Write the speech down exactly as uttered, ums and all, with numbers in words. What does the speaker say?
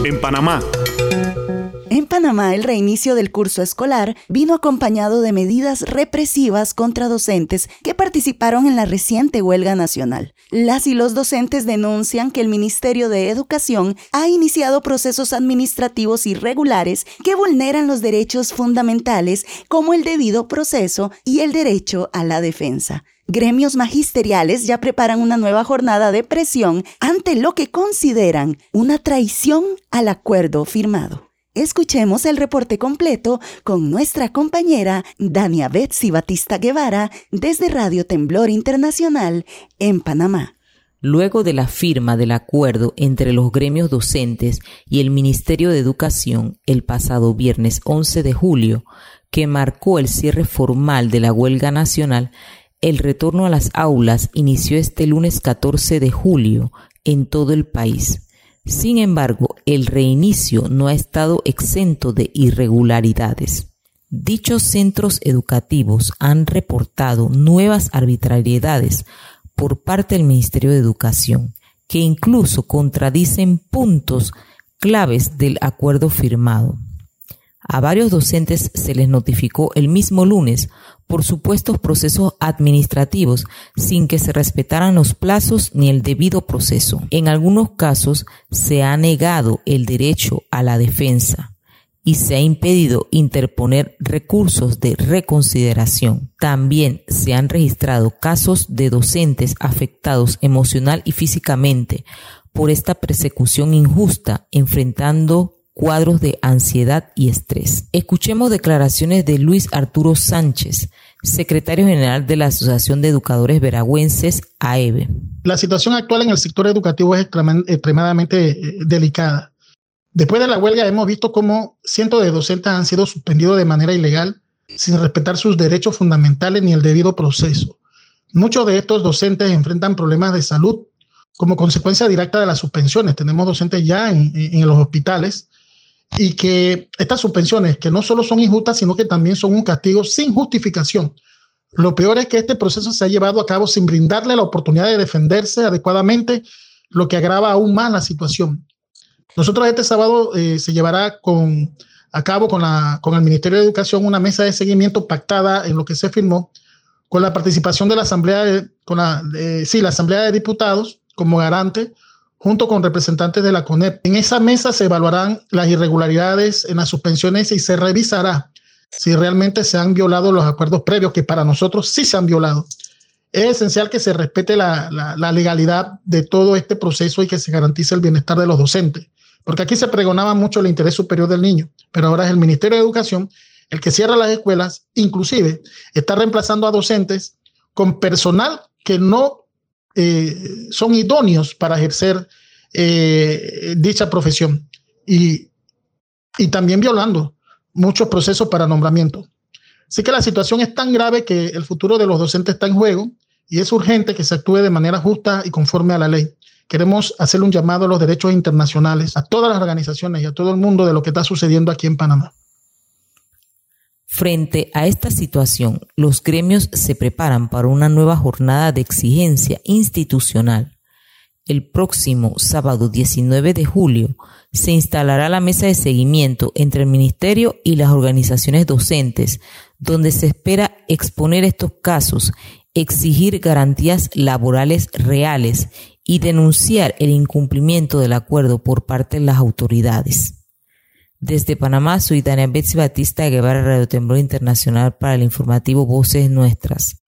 En Panamá. En Panamá, el reinicio del curso escolar vino acompañado de medidas represivas contra docentes que participaron en la reciente huelga nacional. Las y los docentes denuncian que el Ministerio de Educación ha iniciado procesos administrativos irregulares que vulneran los derechos fundamentales como el debido proceso y el derecho a la defensa. Gremios magisteriales ya preparan una nueva jornada de presión ante lo que consideran una traición al acuerdo firmado. Escuchemos el reporte completo con nuestra compañera Dania Betsy Batista Guevara desde Radio Temblor Internacional en Panamá. Luego de la firma del acuerdo entre los gremios docentes y el Ministerio de Educación el pasado viernes once de julio, que marcó el cierre formal de la huelga nacional, el retorno a las aulas inició este lunes catorce de julio en todo el país. Sin embargo, el reinicio no ha estado exento de irregularidades. Dichos centros educativos han reportado nuevas arbitrariedades por parte del Ministerio de Educación, que incluso contradicen puntos claves del acuerdo firmado. A varios docentes se les notificó el mismo lunes por supuestos procesos administrativos sin que se respetaran los plazos ni el debido proceso. En algunos casos se ha negado el derecho a la defensa y se ha impedido interponer recursos de reconsideración. También se han registrado casos de docentes afectados emocional y físicamente por esta persecución injusta, enfrentando cuadros de ansiedad y estrés. Escuchemos declaraciones de Luis Arturo Sánchez, secretario general de la Asociación de Educadores Veragüenses, A E V E. La situación actual en el sector educativo es extremadamente delicada. Después de la huelga hemos visto cómo cientos de docentes han sido suspendidos de manera ilegal, sin respetar sus derechos fundamentales ni el debido proceso. Muchos de estos docentes enfrentan problemas de salud como consecuencia directa de las suspensiones. Tenemos docentes ya en, en los hospitales, y que estas suspensiones, que no solo son injustas, sino que también son un castigo sin justificación. Lo peor es que este proceso se ha llevado a cabo sin brindarle la oportunidad de defenderse adecuadamente, lo que agrava aún más la situación. Nosotros este sábado eh, se llevará con, a cabo con, la, con el Ministerio de Educación una mesa de seguimiento pactada en lo que se firmó, con la participación de la Asamblea de, con la, de, sí, la Asamblea de Diputados como garante, junto con representantes de la CONEP. En esa mesa se evaluarán las irregularidades en las suspensiones y se revisará si realmente se han violado los acuerdos previos, que para nosotros sí se han violado. Es esencial que se respete la, la, la legalidad de todo este proceso y que se garantice el bienestar de los docentes, porque aquí se pregonaba mucho el interés superior del niño, pero ahora es el Ministerio de Educación el que cierra las escuelas, inclusive está reemplazando a docentes con personal que no Eh, son idóneos para ejercer eh, dicha profesión y, y también violando muchos procesos para nombramiento. Así que la situación es tan grave que el futuro de los docentes está en juego y es urgente que se actúe de manera justa y conforme a la ley. Queremos hacerle un llamado a los derechos internacionales, a todas las organizaciones y a todo el mundo de lo que está sucediendo aquí en Panamá. Frente a esta situación, los gremios se preparan para una nueva jornada de exigencia institucional. El próximo sábado diecinueve de julio se instalará la mesa de seguimiento entre el Ministerio y las organizaciones docentes, donde se espera exponer estos casos, exigir garantías laborales reales y denunciar el incumplimiento del acuerdo por parte de las autoridades. Desde Panamá, soy Dania Betsy Batista Guevara, Radio Temblor Internacional, para el informativo Voces Nuestras.